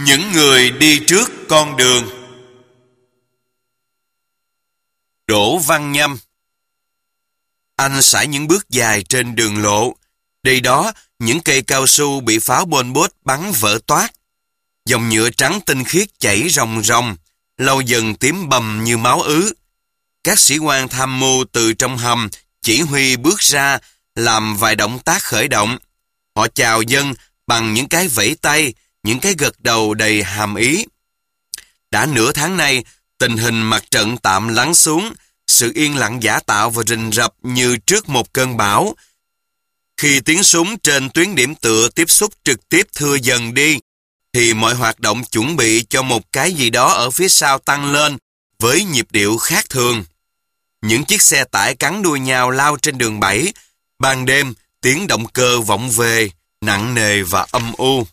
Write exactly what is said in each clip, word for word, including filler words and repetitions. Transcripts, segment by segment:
Những người đi trước con đường. Đỗ Văn Nhâm. Anh sải những bước dài trên đường lộ. Đây đó, những cây cao su bị pháo Pol Pot bắn vỡ toát. Dòng nhựa trắng tinh khiết chảy ròng ròng, lâu dần tím bầm như máu ứ. Các sĩ quan tham mưu từ trong hầm chỉ huy bước ra, làm vài động tác khởi động. Họ chào dân bằng những cái vẫy tay, những cái gật đầu đầy hàm ý. Đã nửa tháng nay, tình hình mặt trận tạm lắng xuống, sự yên lặng giả tạo và rình rập như trước một cơn bão. Khi tiếng súng trên tuyến điểm tựa tiếp xúc trực tiếp thưa dần đi, thì mọi hoạt động chuẩn bị cho một cái gì đó ở phía sau tăng lên với nhịp điệu khác thường. Những chiếc xe tải cắn đuôi nhau lao trên đường bảy. Ban đêm, tiếng động cơ vọng về, nặng nề và âm u.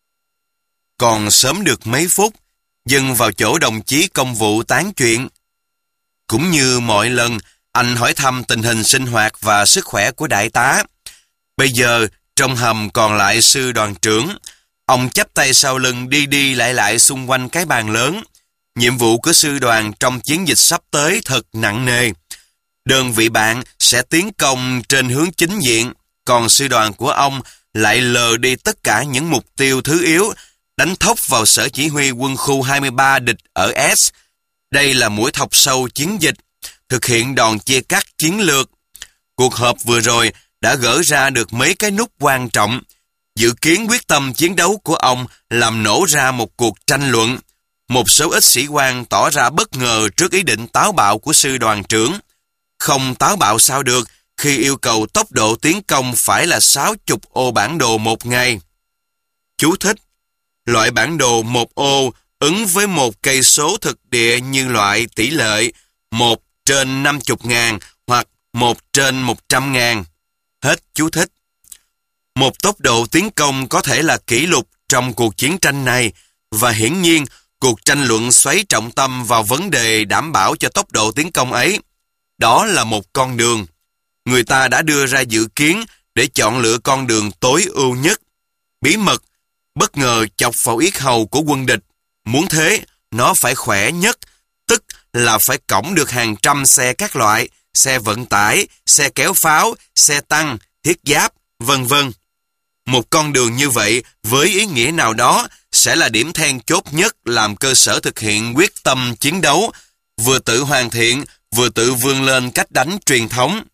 Còn sớm được mấy phút, dân vào chỗ đồng chí công vụ tán chuyện. Cũng như mọi lần, anh hỏi thăm tình hình sinh hoạt và sức khỏe của đại tá. Bây giờ, trong hầm còn lại sư đoàn trưởng. Ông chắp tay sau lưng đi đi lại lại xung quanh cái bàn lớn. Nhiệm vụ của sư đoàn trong chiến dịch sắp tới thật nặng nề. Đơn vị bạn sẽ tiến công trên hướng chính diện, còn sư đoàn của ông lại lờ đi tất cả những mục tiêu thứ yếu, đánh thốc vào sở chỉ huy quân khu hai mươi ba địch ở S. Đây là mũi thọc sâu chiến dịch, thực hiện đòn chia cắt chiến lược. Cuộc họp vừa rồi đã gỡ ra được mấy cái nút quan trọng. Dự kiến quyết tâm chiến đấu của ông làm nổ ra một cuộc tranh luận. Một số ít sĩ quan tỏ ra bất ngờ trước ý định táo bạo của sư đoàn trưởng. Không táo bạo sao được khi yêu cầu tốc độ tiến công phải là sáu mươi ô bản đồ một ngày. Chú thích: loại bản đồ một ô ứng với một cây số thực địa như loại tỷ lệ một trên năm mươi ngàn hoặc một trên một trăm ngàn. Hết chú thích. Một tốc độ tiến công có thể là kỷ lục trong cuộc chiến tranh này, và hiển nhiên cuộc tranh luận xoáy trọng tâm vào vấn đề đảm bảo cho tốc độ tiến công ấy. Đó là một con đường. Người ta đã đưa ra dự kiến để chọn lựa con đường tối ưu nhất. Bí mật, bất ngờ chọc vào yết hầu của quân địch. Muốn thế, nó phải khỏe nhất, tức là phải cõng được hàng trăm xe các loại, xe vận tải, xe kéo pháo, xe tăng, thiết giáp, vân vân. Một con đường như vậy, với ý nghĩa nào đó, sẽ là điểm then chốt nhất làm cơ sở thực hiện quyết tâm chiến đấu, vừa tự hoàn thiện, vừa tự vươn lên cách đánh truyền thống.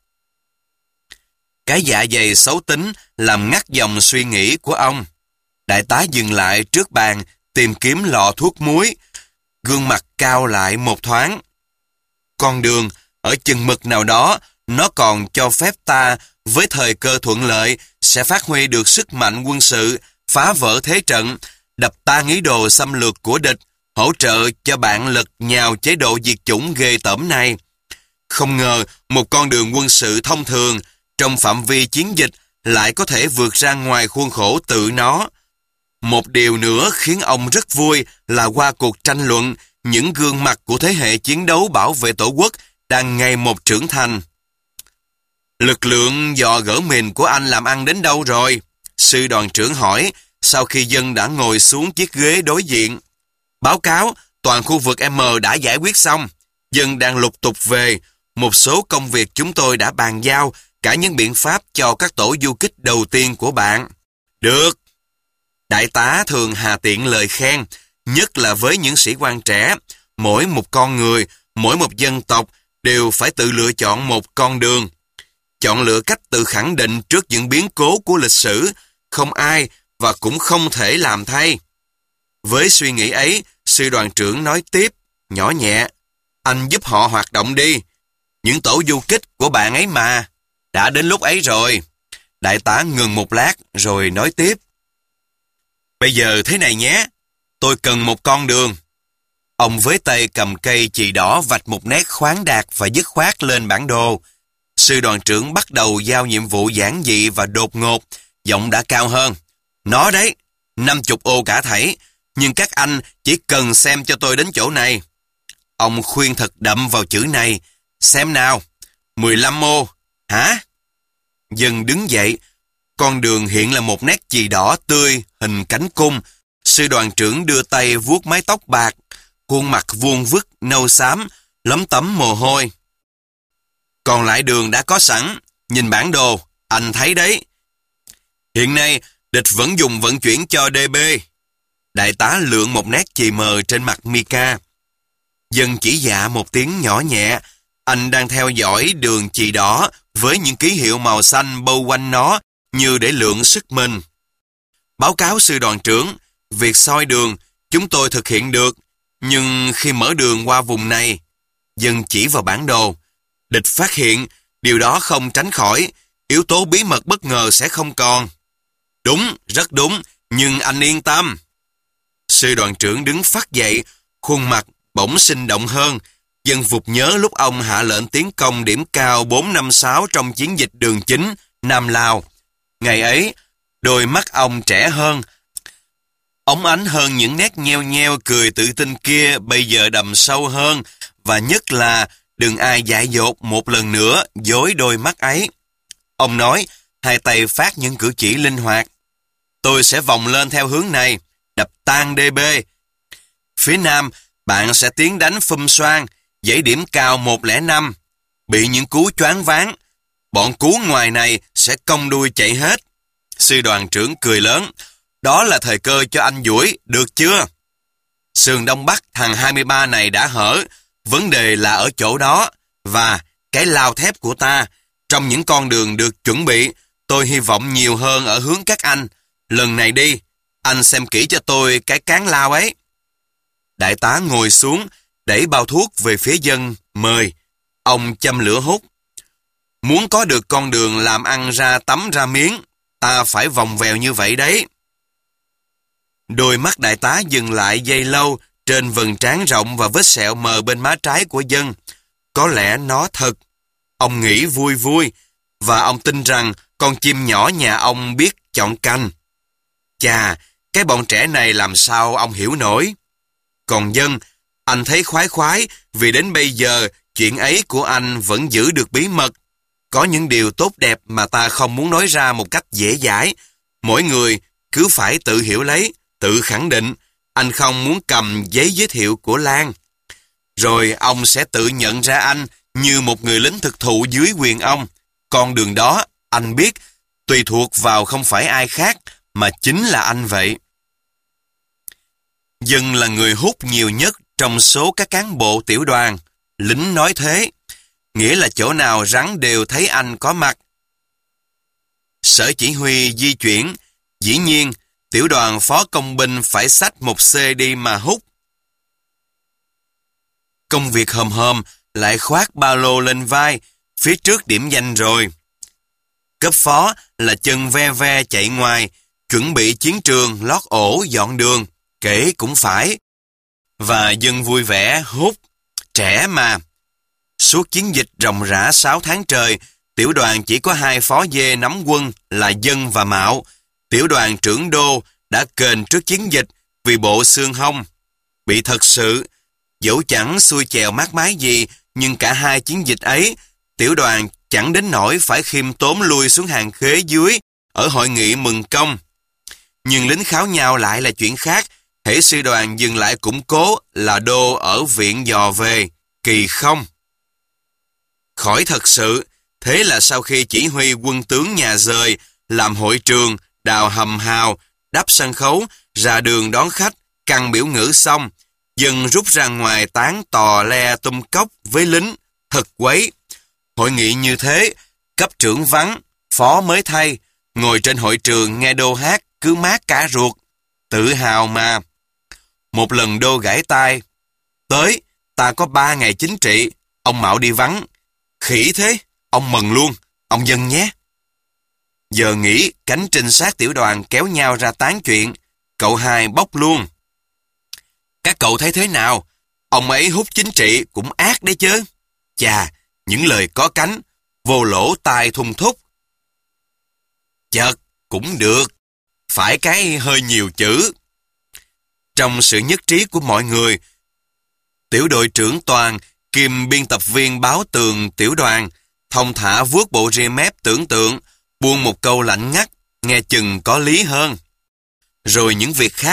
Cái dạ dày xấu tính làm ngắt dòng suy nghĩ của ông. Đại tá dừng lại trước bàn, tìm kiếm lọ thuốc muối, gương mặt cao lại một thoáng. Con đường, ở chừng mực nào đó, nó còn cho phép ta, với thời cơ thuận lợi, sẽ phát huy được sức mạnh quân sự, phá vỡ thế trận, đập tan ý đồ xâm lược của địch, hỗ trợ cho bạn lật nhào chế độ diệt chủng ghê tởm này. Không ngờ, một con đường quân sự thông thường, trong phạm vi chiến dịch, lại có thể vượt ra ngoài khuôn khổ tự nó. Một điều nữa khiến ông rất vui là qua cuộc tranh luận, những gương mặt của thế hệ chiến đấu bảo vệ Tổ quốc đang ngày một trưởng thành. Lực lượng dò gỡ mìn của anh làm ăn đến đâu rồi? Sư đoàn trưởng hỏi, sau khi dân đã ngồi xuống chiếc ghế đối diện. Báo cáo, toàn khu vực M đã giải quyết xong. Dân đang lục tục về. Một số công việc chúng tôi đã bàn giao, cả những biện pháp cho các tổ du kích đầu tiên của bạn. Được. Đại tá thường hà tiện lời khen, nhất là với những sĩ quan trẻ. Mỗi một con người, mỗi một dân tộc đều phải tự lựa chọn một con đường. Chọn lựa cách tự khẳng định trước những biến cố của lịch sử, không ai và cũng không thể làm thay. Với suy nghĩ ấy, sư đoàn trưởng nói tiếp, nhỏ nhẹ, anh giúp họ hoạt động đi. Những tổ du kích của bạn ấy mà. Đã đến lúc ấy rồi. Đại tá ngừng một lát rồi nói tiếp. Bây giờ thế này nhé, tôi cần một con đường. Ông với tay cầm cây chì đỏ vạch một nét khoáng đạt và dứt khoát lên bản đồ. Sư đoàn trưởng bắt đầu giao nhiệm vụ giản dị và đột ngột, giọng đã cao hơn. Nó đấy, năm mươi ô cả thảy, nhưng các anh chỉ cần xem cho tôi đến chỗ này. Ông khuyên thật đậm vào chữ này. Xem nào, mười lăm ô, hả? Dân đứng dậy, con đường hiện là một nét chì đỏ tươi, hình cánh cung, Sư đoàn trưởng đưa tay vuốt mái tóc bạc, khuôn mặt vuông vức, nâu xám, lấm tấm mồ hôi. Còn lại đường đã có sẵn, nhìn bản đồ, anh thấy đấy. Hiện nay, địch vẫn dùng vận chuyển cho đê bê. Đại tá lượn một nét chì mờ trên mặt Mika. Dân chỉ dạ một tiếng nhỏ nhẹ, anh đang theo dõi đường chì đỏ với những ký hiệu màu xanh bâu quanh nó như để lượng sức mình. Báo cáo sư đoàn trưởng, việc soi đường chúng tôi thực hiện được, nhưng khi mở đường qua vùng này, dân chỉ vào bản đồ, địch phát hiện, điều đó không tránh khỏi, yếu tố bí mật bất ngờ sẽ không còn. Đúng, rất đúng, nhưng anh yên tâm. Sư đoàn trưởng đứng phắt dậy, khuôn mặt bỗng sinh động hơn. Dân vụt nhớ lúc ông hạ lệnh tiến công điểm cao bốn năm sáu trong chiến dịch đường chính Nam Lào. Ngày ấy, đôi mắt ông trẻ hơn, óng ánh hơn những nét nheo nheo cười tự tin kia bây giờ đầm sâu hơn, và nhất là đừng ai dại dột một lần nữa dối đôi mắt ấy. Ông nói, hai tay phát những cử chỉ linh hoạt. Tôi sẽ vòng lên theo hướng này, đập tan đê bê. Phía nam, bạn sẽ tiến đánh Phum Xoan, dãy điểm cao một không năm. Bị những cú choáng váng, bọn cú ngoài này sẽ cong đuôi chạy hết. Sư đoàn trưởng cười lớn. Đó là thời cơ cho anh duỗi, được chưa? Sườn Đông Bắc thằng hai mươi ba này đã hở, vấn đề là ở chỗ đó, và cái lao thép của ta, trong những con đường được chuẩn bị, tôi hy vọng nhiều hơn ở hướng các anh. Lần này đi, anh xem kỹ cho tôi cái cán lao ấy. Đại tá ngồi xuống, đẩy bao thuốc về phía dân, mời. Ông châm lửa hút. Muốn có được con đường làm ăn ra tấm ra miếng, ta phải vòng vèo như vậy đấy. Đôi mắt đại tá dừng lại giây lâu trên vầng trán rộng và vết sẹo mờ bên má trái của dân. Có lẽ nó thật. Ông nghĩ vui vui, và ông tin rằng con chim nhỏ nhà ông biết chọn canh. Chà, cái bọn trẻ này làm sao ông hiểu nổi. Còn dân, anh thấy khoái khoái vì đến bây giờ chuyện ấy của anh vẫn giữ được bí mật. Có những điều tốt đẹp mà ta không muốn nói ra một cách dễ dãi. Mỗi người cứ phải tự hiểu lấy, tự khẳng định. Anh không muốn cầm giấy giới thiệu của Lan. Rồi ông sẽ tự nhận ra anh như một người lính thực thụ dưới quyền ông. Con đường đó, anh biết, tùy thuộc vào không phải ai khác, mà chính là anh vậy. Dân là người hút nhiều nhất trong số các cán bộ tiểu đoàn. Lính nói thế, nghĩa là chỗ nào rắn đều thấy anh có mặt. Sở chỉ huy di chuyển, dĩ nhiên, tiểu đoàn phó công binh phải xách một xe đi mà hút. Công việc hòm hòm lại khoác ba lô lên vai, phía trước điểm danh rồi. Cấp phó là chân ve ve chạy ngoài, chuẩn bị chiến trường, lót ổ, dọn đường, kể cũng phải. Và dân vui vẻ hút, trẻ mà. Suốt chiến dịch ròng rã sáu tháng trời, tiểu đoàn chỉ có hai phó dê nắm quân là Dân và Mạo. Tiểu đoàn trưởng đô đã kềnh trước chiến dịch vì bộ xương hông. Bị thật sự, dẫu chẳng xuôi chèo mát mái gì, nhưng cả hai chiến dịch ấy, tiểu đoàn chẳng đến nỗi phải khiêm tốn lui xuống hàng khế dưới ở hội nghị mừng công. Nhưng lính kháo nhau lại là chuyện khác. Hễ sư đoàn dừng lại củng cố là đô ở viện dò về, kỳ không. Khỏi thật sự, thế là sau khi chỉ huy quân tướng nhà rời, làm hội trường, đào hầm hào, đắp sân khấu, ra đường đón khách, căn biểu ngữ xong, Dân rút ra ngoài tán tò le tum cốc với lính, thật quấy. Hội nghị như thế, cấp trưởng vắng, phó mới thay, ngồi trên hội trường nghe đô hát cứ mát cả ruột, tự hào mà. Một lần đô gãi tai, tới, ta có ba ngày chính trị, ông Mạo đi vắng. Khỉ thế, ông mừng luôn, ông Dân nhé. Giờ nghỉ, cánh trinh sát tiểu đoàn kéo nhau ra tán chuyện, cậu hai bốc luôn. Các cậu thấy thế nào? Ông ấy hút chính trị cũng ác đấy chứ. Chà, những lời có cánh, vô lỗ tai thung thúc. Chợt, cũng được, phải cái hơi nhiều chữ. Trong sự nhất trí của mọi người, tiểu đội trưởng Toàn kiêm biên tập viên báo tường tiểu đoàn thông thả vuốt bộ ria mép tưởng tượng, buông một câu lạnh ngắt, nghe chừng có lý hơn. Rồi những việc khác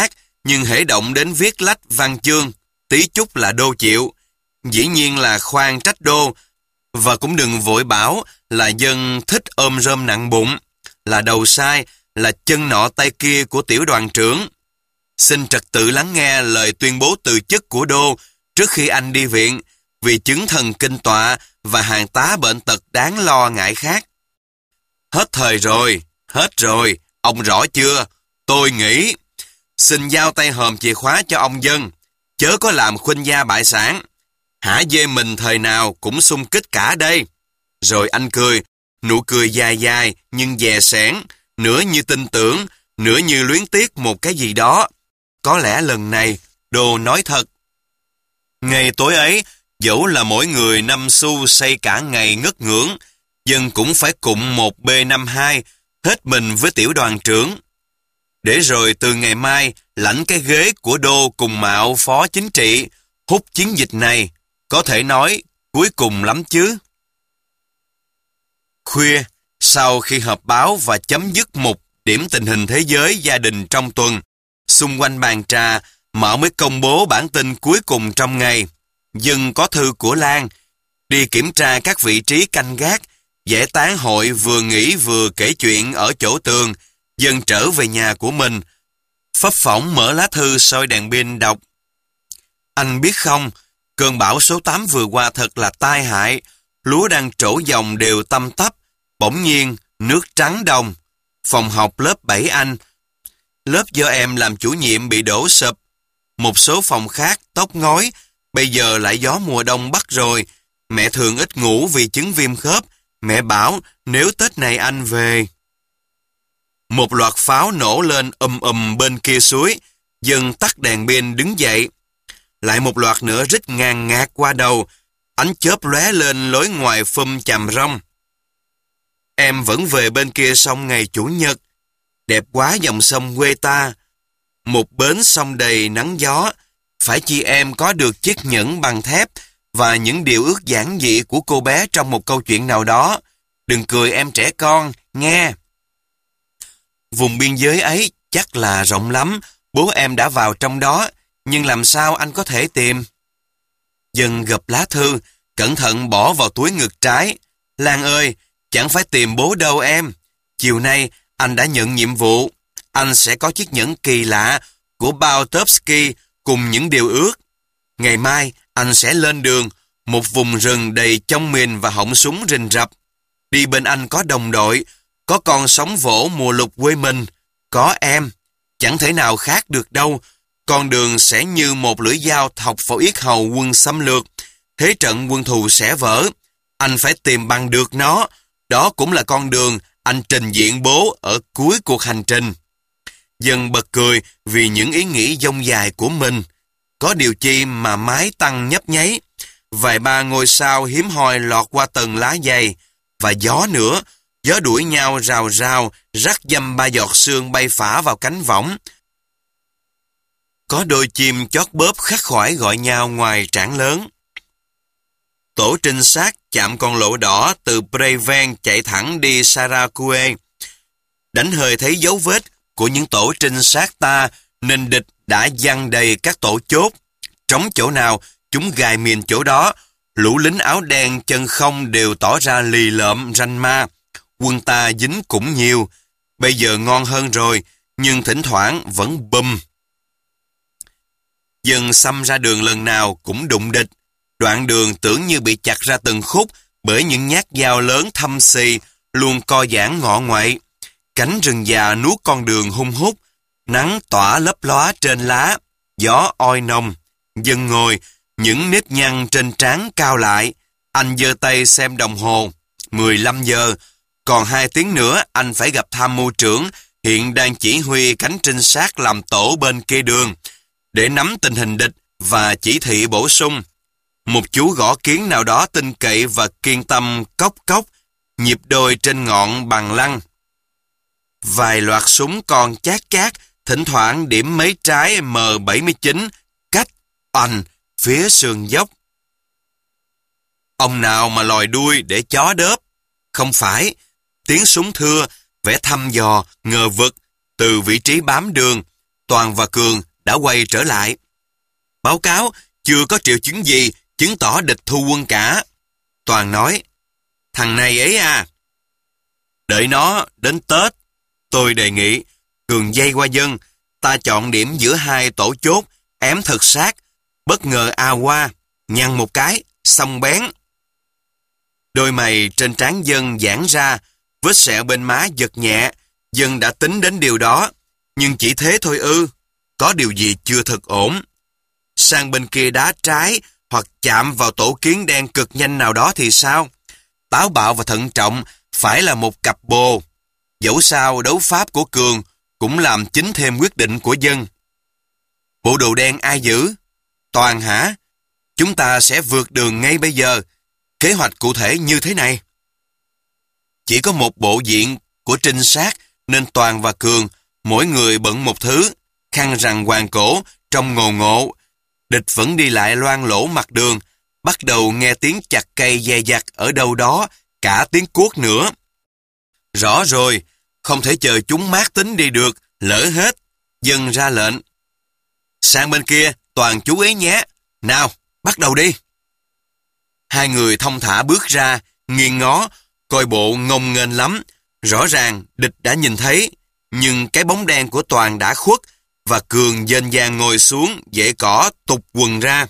nhưng hễ động đến viết lách văn chương, tí chút là Đô chịu. Dĩ nhiên là khoan trách Đô, và cũng đừng vội bảo là dân thích ôm rơm nặng bụng, là đầu sai, là chân nọ tay kia của tiểu đoàn trưởng. Xin trật tự lắng nghe lời tuyên bố từ chức của Đô trước khi anh đi viện, vì chứng thần kinh tọa và hàng tá bệnh tật đáng lo ngại khác. Hết thời rồi, hết rồi, ông rõ chưa? Tôi nghĩ, xin giao tay hòm chìa khóa cho ông Dân, chớ có làm khuynh gia bại sản. Hả dê mình thời nào cũng xung kích cả đây. Rồi anh cười, nụ cười dài dài nhưng dè sẻn, nửa như tin tưởng, nửa như luyến tiếc một cái gì đó. Có lẽ lần này, Đô nói thật. Ngày tối ấy, dẫu là mỗi người năm xu xây cả ngày ngất ngưỡng, Dân cũng phải cụng một B năm hai, hết mình với tiểu đoàn trưởng. Để rồi từ ngày mai, lãnh cái ghế của Đô cùng Mạo phó chính trị, hút chiến dịch này, có thể nói cuối cùng lắm chứ. Khuya, sau khi họp báo và chấm dứt một điểm tình hình thế giới gia đình trong tuần, xung quanh bàn trà, Mạo mới công bố bản tin cuối cùng trong ngày. Dân có thư của Lan, đi kiểm tra các vị trí canh gác, giải tán hội vừa nghỉ vừa kể chuyện ở chỗ tường. Dân trở về nhà của mình, phấp phỏng mở lá thư soi đèn pin đọc. Anh biết không, cơn bão số tám vừa qua thật là tai hại, lúa đang trổ dòng đều tăm tắp, bỗng nhiên nước trắng đồng. Phòng học lớp bảy anh, lớp do em làm chủ nhiệm bị đổ sụp. Một số phòng khác tốc ngói, bây giờ lại gió mùa đông bắt rồi. Mẹ thường ít ngủ vì chứng viêm khớp, mẹ bảo nếu Tết này anh về. Một loạt pháo nổ lên ầm ầm bên kia suối, Dân tắt đèn pin đứng dậy. Lại một loạt nữa rít ngàn ngạt qua đầu, ánh chớp lóe lên lối ngoài phum chàm rông. Em vẫn về bên kia sông ngày Chủ nhật, đẹp quá dòng sông quê ta. Một bến sông đầy nắng gió, phải chi em có được chiếc nhẫn bằng thép và những điều ước giản dị của cô bé trong một câu chuyện nào đó. Đừng cười em trẻ con, nghe. Vùng biên giới ấy chắc là rộng lắm, bố em đã vào trong đó, nhưng làm sao anh có thể tìm? Dân gập lá thư, cẩn thận bỏ vào túi ngực trái. Lan ơi, chẳng phải tìm bố đâu em. Chiều nay, anh đã nhận nhiệm vụ. Anh sẽ có chiếc nhẫn kỳ lạ của Bautovsky cùng những điều ước. Ngày mai, anh sẽ lên đường, một vùng rừng đầy chông mìn và họng súng rình rập. Đi bên anh có đồng đội, có con sóng vỗ mùa lục quê mình, có em. Chẳng thể nào khác được đâu. Con đường sẽ như một lưỡi dao thọc vào yết hầu quân xâm lược. Thế trận quân thù sẽ vỡ. Anh phải tìm bằng được nó. Đó cũng là con đường anh trình diện bố ở cuối cuộc hành trình. Dân bật cười vì những ý nghĩ dông dài của mình. Có điều chi mà mái tăng nhấp nháy. Vài ba ngôi sao hiếm hoi lọt qua tầng lá dày. Và gió nữa, gió đuổi nhau rào rào, rắc dăm ba giọt sương bay phả vào cánh võng. Có đôi chim chót bóp khắc khoải gọi nhau ngoài trảng lớn. Tổ trinh sát chạm con lộ đỏ từ Preven chạy thẳng đi Saraque. Đánh hơi thấy dấu vết của những tổ trinh sát ta nên địch đã giăng đầy các tổ chốt. Trống chỗ nào, chúng gài miền chỗ đó. Lũ lính áo đen chân không đều tỏ ra lì lợm ranh ma. Quân ta dính cũng nhiều. Bây giờ ngon hơn rồi, nhưng thỉnh thoảng vẫn bùm. Dân xăm ra đường lần nào cũng đụng địch. Đoạn đường tưởng như bị chặt ra từng khúc bởi những nhát dao lớn thâm xì, luôn co giãn ngọ ngoại. Cánh rừng già nuốt con đường hung hút, nắng tỏa lấp lóa trên lá, gió oi nồng. Dân ngồi, những nếp nhăn trên trán cao lại. Anh giơ tay xem đồng hồ, mười lăm giờ. Còn hai tiếng nữa anh phải gặp tham mưu trưởng, hiện đang chỉ huy cánh trinh sát làm tổ bên kia đường, để nắm tình hình địch và chỉ thị bổ sung. Một chú gõ kiến nào đó tin cậy và kiên tâm cốc cốc, nhịp đôi trên ngọn bằng lăng. Vài loạt súng còn chát chát, thỉnh thoảng điểm mấy trái M bảy mươi chín, cách, oành, phía sườn dốc. Ông nào mà lòi đuôi để chó đớp? Không phải, tiếng súng thưa, vẻ thăm dò, ngờ vực, từ vị trí bám đường. Toàn và Cường đã quay trở lại. Báo cáo chưa có triệu chứng gì chứng tỏ địch thu quân cả. Toàn nói, thằng này ấy à. Đợi nó đến Tết, tôi đề nghị, Cường dây qua Dân, ta chọn điểm giữa hai tổ chốt, ém thật sát, bất ngờ a qua, nhăn một cái, xong bén. Đôi mày trên trán Dân giãn ra, vết sẹo bên má giật nhẹ. Dân đã tính đến điều đó, nhưng chỉ thế thôi ư, có điều gì chưa thật ổn. Sang bên kia đá trái hoặc chạm vào tổ kiến đen cực nhanh nào đó thì sao? Táo bạo và thận trọng phải là một cặp bồ. Dẫu sao đấu pháp của Cường cũng làm chính thêm quyết định của Dân. Bộ đồ đen ai giữ? Toàn hả? Chúng ta sẽ vượt đường ngay bây giờ. Kế hoạch cụ thể như thế này. Chỉ có một bộ diện của trinh sát nên Toàn và Cường mỗi người bận một thứ, khăn rằn hoàng cổ trong ngồ ngộ. Địch vẫn đi lại loang lỗ mặt đường, bắt đầu nghe tiếng chặt cây dè dặt ở đâu đó, cả tiếng cuốc nữa. Rõ rồi, không thể chờ chúng mát tính đi được, lỡ hết. Dân ra lệnh. Sang bên kia, Toàn chú ý nhé. Nào, bắt đầu đi. Hai người thong thả bước ra, nghiêng ngó, coi bộ ngông nghênh lắm. Rõ ràng địch đã nhìn thấy, nhưng cái bóng đen của Toàn đã khuất, và Cường dên dàng ngồi xuống dãy cỏ tụt quần ra.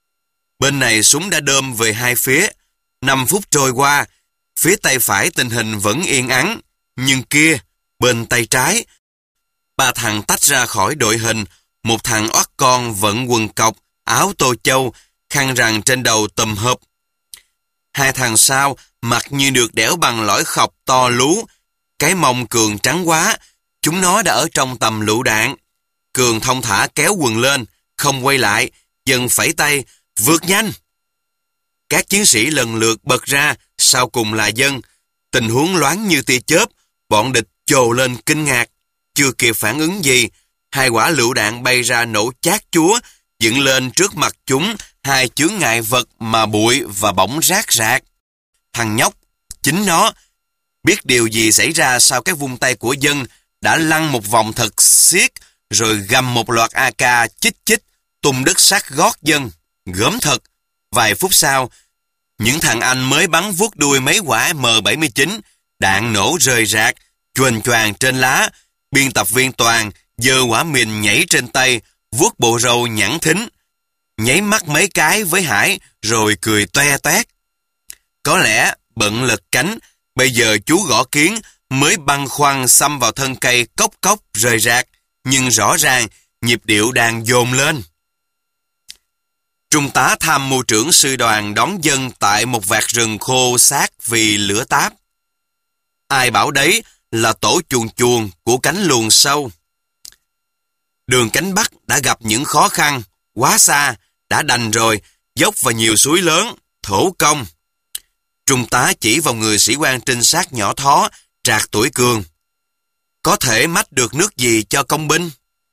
Bên này súng đã đơm về hai phía. Năm phút trôi qua, phía tay phải tình hình vẫn yên ắng, nhưng kia, bên tay trái, ba thằng tách ra khỏi đội hình. Một thằng oắt con vẫn quần cọc, áo tô châu, khăn rằn trên đầu tùm hộp. Hai thằng sau mặt như được đẽo bằng lõi khọc to lú. Cái mông Cường trắng quá, chúng nó đã ở trong tầm lựu đạn. Cường thong thả kéo quần lên, không quay lại, Dân phẩy tay, vượt nhanh. Các chiến sĩ lần lượt bật ra, sau cùng là Dân. Tình huống loáng như tia chớp, bọn địch chồ lên kinh ngạc. Chưa kịp phản ứng gì, hai quả lựu đạn bay ra nổ chát chúa, dựng lên trước mặt chúng hai chướng ngại vật mà bụi và bỗng rác rạc. Thằng nhóc, chính nó, biết điều gì xảy ra sau cái vung tay của Dân, đã lăn một vòng thật xiết, rồi gầm một loạt a ca chích chích, tung đất sát gót Dân. Gớm thật. Vài phút sau, những thằng anh mới bắn vuốt đuôi mấy quả M bảy mươi chín, đạn nổ rơi rạc, chuềnh choàng trên lá. Biên tập viên Toàn giơ quả mìn nhảy trên tay, vuốt bộ râu nhẵn thính, nháy mắt mấy cái với Hải, rồi cười toe toét. Có lẽ bận lật cánh, bây giờ chú Gõ Kiến mới băng khoăn xăm vào thân cây cốc cốc rời rạc, nhưng rõ ràng nhịp điệu đang dồn lên. Trung tá tham mưu trưởng sư đoàn đón Dân tại một vạt rừng khô xác vì lửa táp. Ai bảo đấy là tổ chuồn chuồn của cánh luồng sâu. Đường cánh Bắc đã gặp những khó khăn, quá xa, đã đành rồi, dốc và nhiều suối lớn, thổ công. Trung tá chỉ vào người sĩ quan trinh sát nhỏ thó, trạc tuổi Cường. Có thể mách được nước gì cho công binh?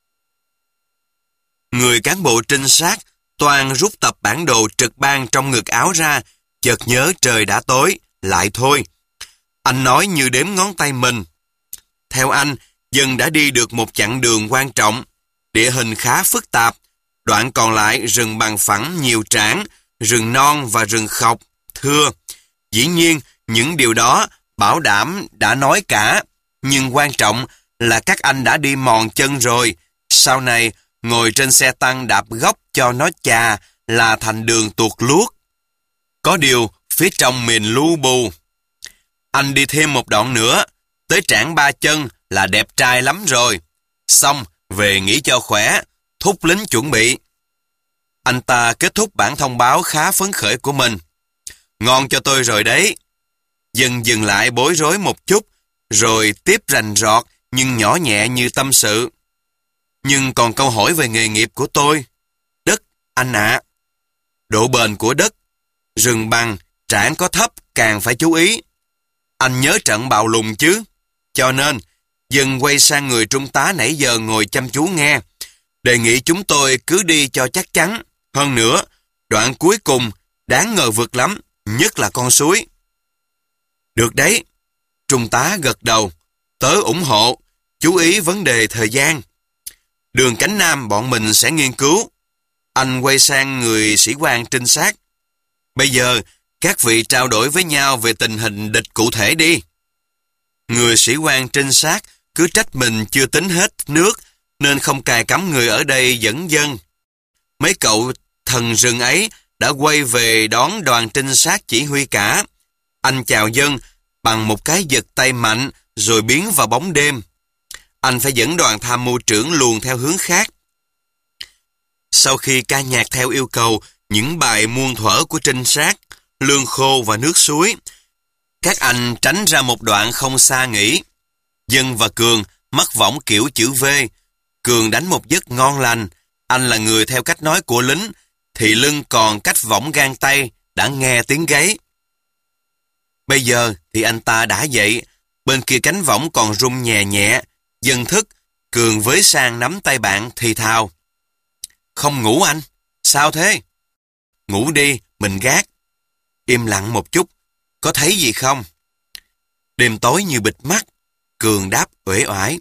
Người cán bộ trinh sát Toàn rút tập bản đồ trực ban trong ngực áo ra, chợt nhớ trời đã tối, lại thôi. Anh nói như đếm ngón tay mình. Theo anh, Dân đã đi được một chặng đường quan trọng, địa hình khá phức tạp, đoạn còn lại rừng bằng phẳng nhiều trảng, rừng non và rừng khọc, thưa. Dĩ nhiên, những điều đó bảo đảm đã nói cả, nhưng quan trọng là các anh đã đi mòn chân rồi. Sau này, ngồi trên xe tăng đạp gốc cho nó chà là thành đường tuột luốt. Có điều, phía trong miền lu bù. Anh đi thêm một đoạn nữa, tới trảng Ba Chân là đẹp trai lắm rồi. Xong, về nghỉ cho khỏe, thúc lính chuẩn bị. Anh ta kết thúc bản thông báo khá phấn khởi của mình. Ngon cho tôi rồi đấy. Dần dừng lại bối rối một chút, rồi tiếp rành rọt nhưng nhỏ nhẹ như tâm sự. Nhưng còn câu hỏi về nghề nghiệp của tôi. Đất, anh ạ. Độ bền của đất, rừng bằng, trảng có thấp càng phải chú ý. Anh nhớ trận Bào Lùng chứ? Cho nên, Dần quay sang người trung tá nãy giờ ngồi chăm chú nghe. Đề nghị chúng tôi cứ đi cho chắc chắn. Hơn nữa, đoạn cuối cùng đáng ngờ vực lắm, nhất là con suối. Được đấy. Trung tá gật đầu. Tớ ủng hộ, chú ý vấn đề thời gian. Đường cánh Nam bọn mình sẽ nghiên cứu. Anh quay sang người sĩ quan trinh sát. Bây giờ, các vị trao đổi với nhau về tình hình địch cụ thể đi. Người sĩ quan trinh sát cứ trách mình chưa tính hết nước, nên không cài cắm người ở đây dẫn dân. Mấy cậu thần rừng ấy đã quay về đón đoàn trinh sát chỉ huy cả. Anh chào dân bằng một cái giật tay mạnh rồi biến vào bóng đêm. Anh phải dẫn đoàn tham mưu trưởng luồn theo hướng khác. Sau khi ca nhạc theo yêu cầu những bài muôn thuở của trinh sát, lương khô và nước suối, các anh tránh ra một đoạn không xa nghỉ. Dân và Cường mắc võng kiểu chữ V. Cường đánh một giấc ngon lành. Anh là người theo cách nói của lính, thì lưng còn cách võng gang tay, đã nghe tiếng gáy. Bây giờ thì anh ta đã dậy, bên kia cánh võng còn rung nhẹ nhẹ. Dân thức, Cường với sang nắm tay bạn thì thào. Không ngủ anh? Sao thế? Ngủ đi, mình gác. Im lặng một chút, có thấy gì không? Đêm tối như bịt mắt, Cường đáp uể oải.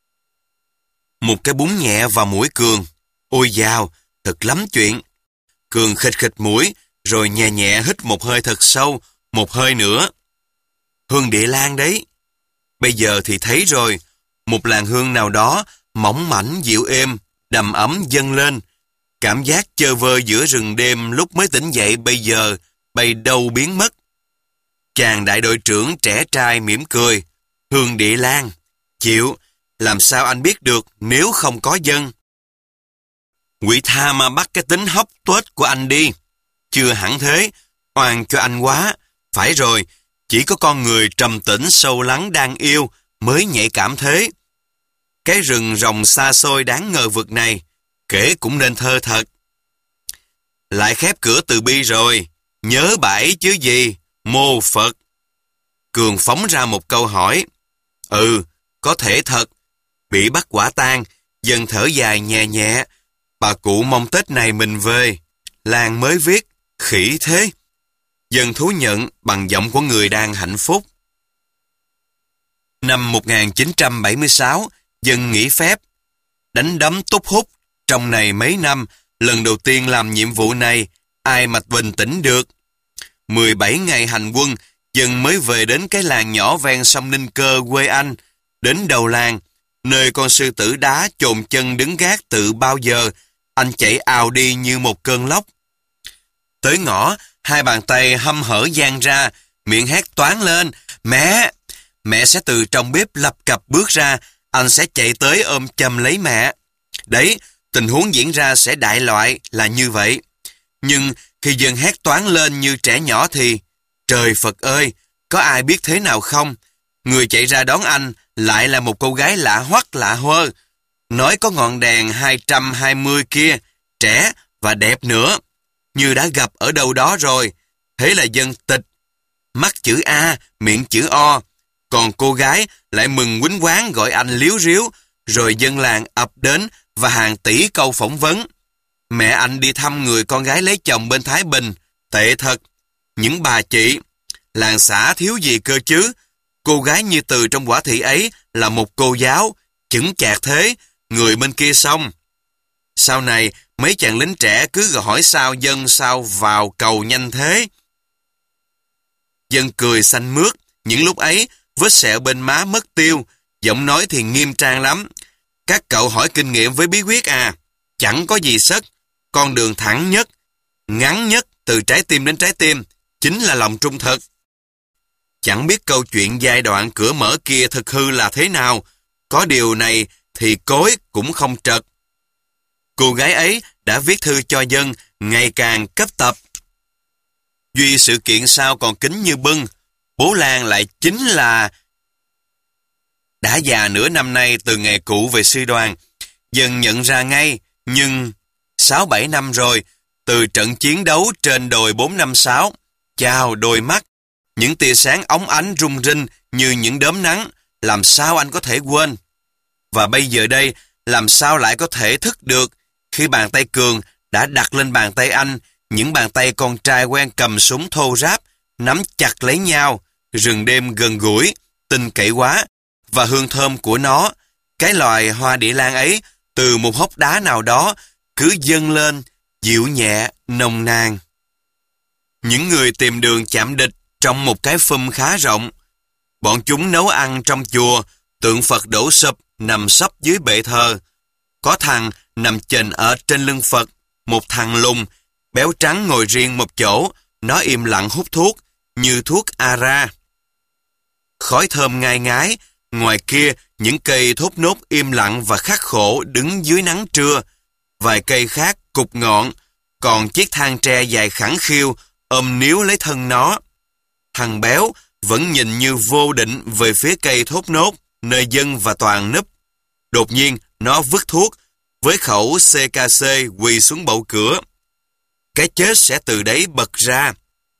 Một cái búng nhẹ vào mũi Cường. Ôi dào, thật lắm chuyện. Cường khịt khịt mũi, rồi nhẹ nhẹ hít một hơi thật sâu, một hơi nữa. Hương địa lan đấy. Bây giờ thì thấy rồi, một làn hương nào đó, mỏng mảnh dịu êm, đầm ấm dâng lên. Cảm giác chơ vơ giữa rừng đêm lúc mới tỉnh dậy bây giờ, bay đâu biến mất. Chàng đại đội trưởng trẻ trai mỉm cười. Hương địa lan. Chịu, làm sao anh biết được nếu không có dân? Quỷ tha mà bắt cái tính hốc tuết của anh đi. Chưa hẳn thế, oan cho anh quá. Phải rồi, chỉ có con người trầm tĩnh sâu lắng đang yêu mới nhạy cảm thế. Cái rừng rồng xa xôi đáng ngờ vực này, kể cũng nên thơ thật. Lại khép cửa từ bi rồi, nhớ bãi chứ gì, mô Phật. Cường phóng ra một câu hỏi. Ừ, có thể thật. Bị bắt quả tang, Dân thở dài nhẹ nhẹ. Bà cụ mong Tết này mình về. Lan mới viết, khỉ thế. Dân thú nhận bằng giọng của người đang hạnh phúc. Năm một nghìn chín trăm bảy mươi sáu, Dân nghỉ phép. Đánh đấm túc hút. Trong này mấy năm, lần đầu tiên làm nhiệm vụ này, ai mà bình tĩnh được. mười bảy ngày hành quân, Dân mới về đến cái làng nhỏ ven sông Ninh Cơ quê anh. Đến đầu làng, nơi con sư tử đá chồm chân đứng gác từ bao giờ, anh chạy ào đi như một cơn lốc. Tới ngõ, hai bàn tay hăm hở dang ra, miệng hét toáng lên, mẹ! Mẹ sẽ từ trong bếp lập cập bước ra, anh sẽ chạy tới ôm chầm lấy mẹ. Đấy, tình huống diễn ra sẽ đại loại là như vậy. Nhưng khi Dân hét toáng lên như trẻ nhỏ thì, trời Phật ơi, có ai biết thế nào không? Người chạy ra đón anh lại là một cô gái lạ hoắc lạ hơ, nói có ngọn đèn hai trăm hai mươi kia, trẻ và đẹp nữa, như đã gặp ở đâu đó rồi. Thế là Dân tịch, mắt chữ A, miệng chữ O, còn cô gái lại mừng quýnh quán gọi anh líu ríu, rồi dân làng ập đến và hàng tỷ câu phỏng vấn. Mẹ anh đi thăm người con gái lấy chồng bên Thái Bình, tệ thật. Những bà chị, làng xã thiếu gì cơ chứ? Cô gái như Từ trong quả thị ấy là một cô giáo, chững chạc thế, người bên kia xong. Sau này, mấy chàng lính trẻ cứ hỏi sao Dân sao vào cầu nhanh thế. Dân cười xanh mướt, những lúc ấy, vết sẹo bên má mất tiêu, giọng nói thì nghiêm trang lắm. Các cậu hỏi kinh nghiệm với bí quyết à? Chẳng có gì sất, con đường thẳng nhất, ngắn nhất từ trái tim đến trái tim, chính là lòng trung thực. Chẳng biết câu chuyện giai đoạn cửa mở kia thực hư là thế nào, có điều này thì cối cũng không trật. Cô gái ấy đã viết thư cho Dân ngày càng cấp tập. Duy sự kiện sau còn kín như bưng, bố Lan lại chính là đã già nửa năm nay từ ngày cụ về sư đoàn. Dân nhận ra ngay, nhưng sáu bảy năm rồi, từ trận chiến đấu trên đồi bốn năm sáu, chào đôi mắt, những tia sáng óng ánh rung rinh như những đốm nắng, làm sao anh có thể quên? Và bây giờ đây, làm sao lại có thể thức được khi bàn tay Cường đã đặt lên bàn tay anh, những bàn tay con trai quen cầm súng thô ráp, nắm chặt lấy nhau, rừng đêm gần gũi, tin cậy quá, và hương thơm của nó, cái loài hoa địa lan ấy, từ một hốc đá nào đó cứ dâng lên, dịu nhẹ, nồng nàn. Những người tìm đường chạm địch trong một cái phum khá rộng. Bọn chúng nấu ăn trong chùa, tượng Phật đổ sụp nằm sấp dưới bệ thờ. Có thằng nằm chềnh ở trên lưng Phật, một thằng lùn, béo trắng ngồi riêng một chỗ, nó im lặng hút thuốc, như thuốc ara. Khói thơm ngai ngái, ngoài kia những cây thốt nốt im lặng và khắc khổ đứng dưới nắng trưa. Vài cây khác cụp ngọn, còn chiếc thang tre dài khẳng khiu ôm níu lấy thân nó. Thằng béo vẫn nhìn như vô định về phía cây thốt nốt, nơi Dân và Toàn núp. Đột nhiên, nó vứt thuốc, với khẩu xê ca xê quỳ xuống bậu cửa. Cái chết sẽ từ đấy bật ra.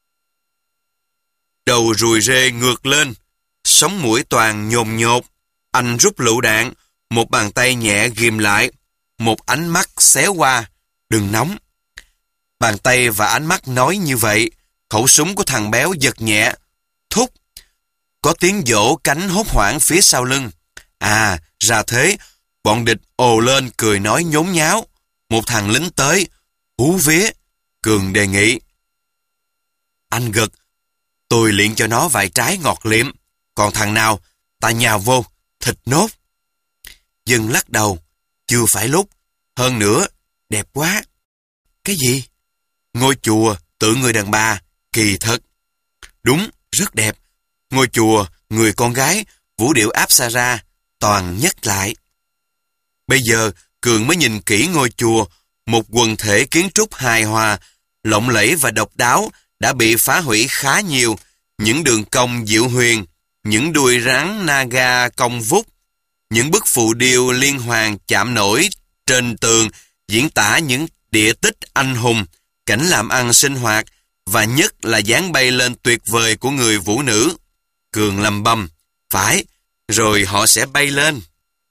Đầu rùi rê ngược lên, sống mũi Toàn nhồn nhột. Anh rút lựu đạn, một bàn tay nhẹ ghim lại, một ánh mắt xéo qua, đừng nóng. Bàn tay và ánh mắt nói như vậy, khẩu súng của thằng béo giật nhẹ, thúc. Có tiếng vỗ cánh hốt hoảng phía sau lưng. À, ra thế, bọn địch ồ lên cười nói nhốn nháo. Một thằng lính tới, hú vía. Cường đề nghị. Anh gật, tôi luyện cho nó vài trái ngọt liệm. Còn thằng nào, ta nhào vô, thịt nốt. Dân lắc đầu, chưa phải lúc. Hơn nữa, đẹp quá. Cái gì? Ngôi chùa, tượng người đàn bà, kỳ thật. Đúng, rất đẹp. Ngôi chùa, người con gái, vũ điệu Apsara, Toàn nhắc lại. Bây giờ, Cường mới nhìn kỹ ngôi chùa, một quần thể kiến trúc hài hòa, lộng lẫy và độc đáo, đã bị phá hủy khá nhiều. Những đường cong diệu huyền, những đuôi rắn naga cong vút, những bức phù điêu liên hoàn chạm nổi trên tường diễn tả những địa tích anh hùng, cảnh làm ăn sinh hoạt, và nhất là dáng bay lên tuyệt vời của người vũ nữ. Cường lầm bầm, phải, rồi họ sẽ bay lên.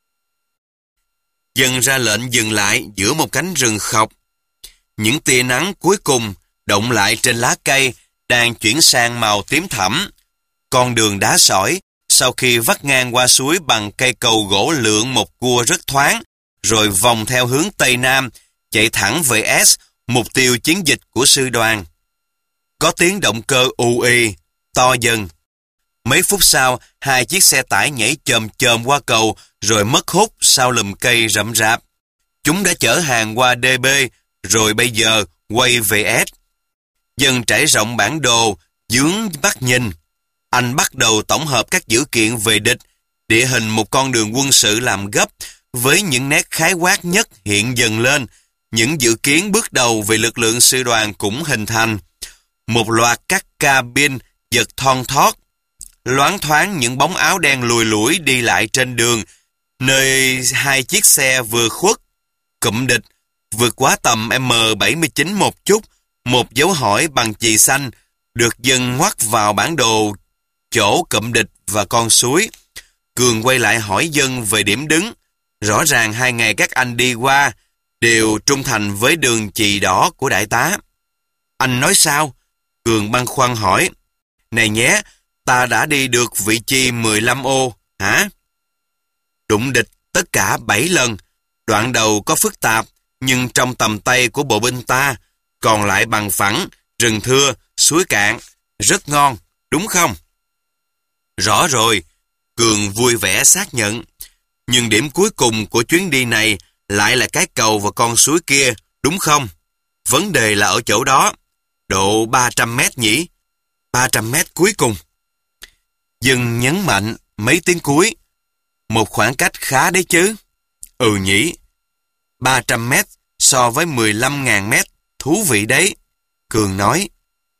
Dân ra lệnh dừng lại giữa một cánh rừng khọc. Những tia nắng cuối cùng động lại trên lá cây đang chuyển sang màu tím thẫm. Con đường đá sỏi, sau khi vắt ngang qua suối bằng cây cầu gỗ lượn một cua rất thoáng, rồi vòng theo hướng Tây Nam, chạy thẳng về S, mục tiêu chiến dịch của sư đoàn. Có tiếng động cơ ù ì, to dần. Mấy phút sau, hai chiếc xe tải nhảy chồm chồm qua cầu, rồi mất hút sau lùm cây rậm rạp. Chúng đã chở hàng qua đê bê, rồi bây giờ quay về S. Dân trải rộng bản đồ, dướng bắt nhìn. Anh bắt đầu tổng hợp các dữ kiện về địch, địa hình một con đường quân sự làm gấp, với những nét khái quát nhất hiện dần lên. Những dự kiến bước đầu về lực lượng sư đoàn cũng hình thành. Một loạt các cabin giật thon thót, loáng thoáng những bóng áo đen lùi lủi đi lại trên đường, nơi hai chiếc xe vừa khuất. Cụm địch vượt quá tầm M bảy mươi chín một chút, một dấu hỏi bằng chì xanh được Dân ngoắt vào bản đồ chỗ cụm địch và con suối. Cường quay lại hỏi Dân về điểm đứng. Rõ ràng hai ngày các anh đi qua đều trung thành với đường chì đỏ của đại tá. Anh nói sao? Cường băn khoăn hỏi. Này nhé, ta đã đi được vị chi mười lăm ô, hả? Đụng địch tất cả bảy lần. Đoạn đầu có phức tạp, nhưng trong tầm tay của bộ binh ta, còn lại bằng phẳng, rừng thưa, suối cạn. Rất ngon, đúng không? Rõ rồi, Cường vui vẻ xác nhận. Nhưng điểm cuối cùng của chuyến đi này lại là cái cầu và con suối kia, đúng không? Vấn đề là ở chỗ đó. Độ ba trăm mét nhỉ? ba trăm mét cuối cùng. Dân nhấn mạnh mấy tiếng cuối. Một khoảng cách khá đấy chứ. Ừ nhỉ. ba trăm mét so với mười lăm nghìn mét. Thú vị đấy. Cường nói.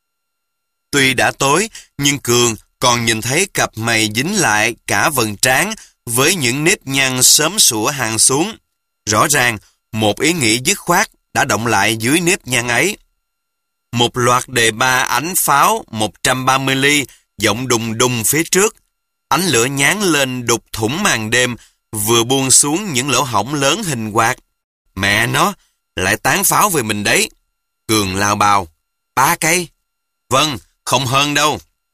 Tuy đã tối, nhưng Cường còn nhìn thấy cặp mày dính lại cả vầng trán với những nếp nhăn xóm sủa hàng xuống. Rõ ràng, một ý nghĩ dứt khoát đã động lại dưới nếp nhăn ấy. Một loạt đề ba ánh pháo một trăm ba mươi ly giọng đùng đùng phía trước. Ánh lửa nhán lên đục thủng màn đêm, vừa buông xuống những lỗ hổng lớn hình quạt. Mẹ nó, lại tán pháo về mình đấy. Cường lao bào. Ba cây? Vâng, không hơn đâu.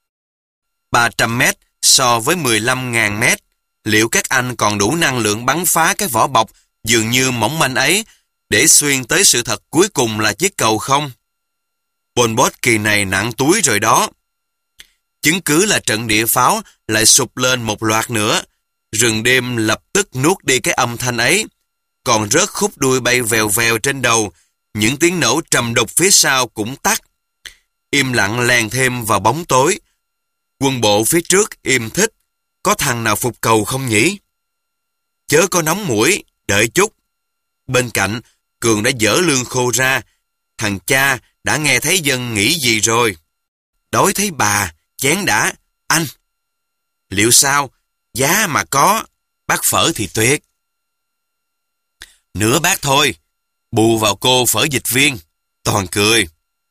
ba trăm mét so với mười lăm nghìn mét. Liệu các anh còn đủ năng lượng bắn phá cái vỏ bọc dường như mỏng manh ấy, để xuyên tới sự thật cuối cùng là chiếc cầu không? Pol Pot kỳ này nặng túi rồi đó. Chứng cứ là trận địa pháo lại sụp lên một loạt nữa. Rừng đêm lập tức nuốt đi cái âm thanh ấy. Còn rớt khúc đuôi bay vèo vèo trên đầu, những tiếng nổ trầm đục phía sau cũng tắt. Im lặng lèn thêm vào bóng tối. Quân bộ phía trước im thích. Có thằng nào phục cầu không nhỉ? Chớ có nóng mũi, đợi chút. Bên cạnh, Cường đã dỡ lương khô ra. Thằng cha đã nghe thấy Dân nghĩ gì rồi. Đói thấy bà, chén đã. Anh! Liệu sao? Giá mà có, bát phở thì tuyệt. Nửa bát thôi, bù vào cô phở dịch viên. Toàn cười.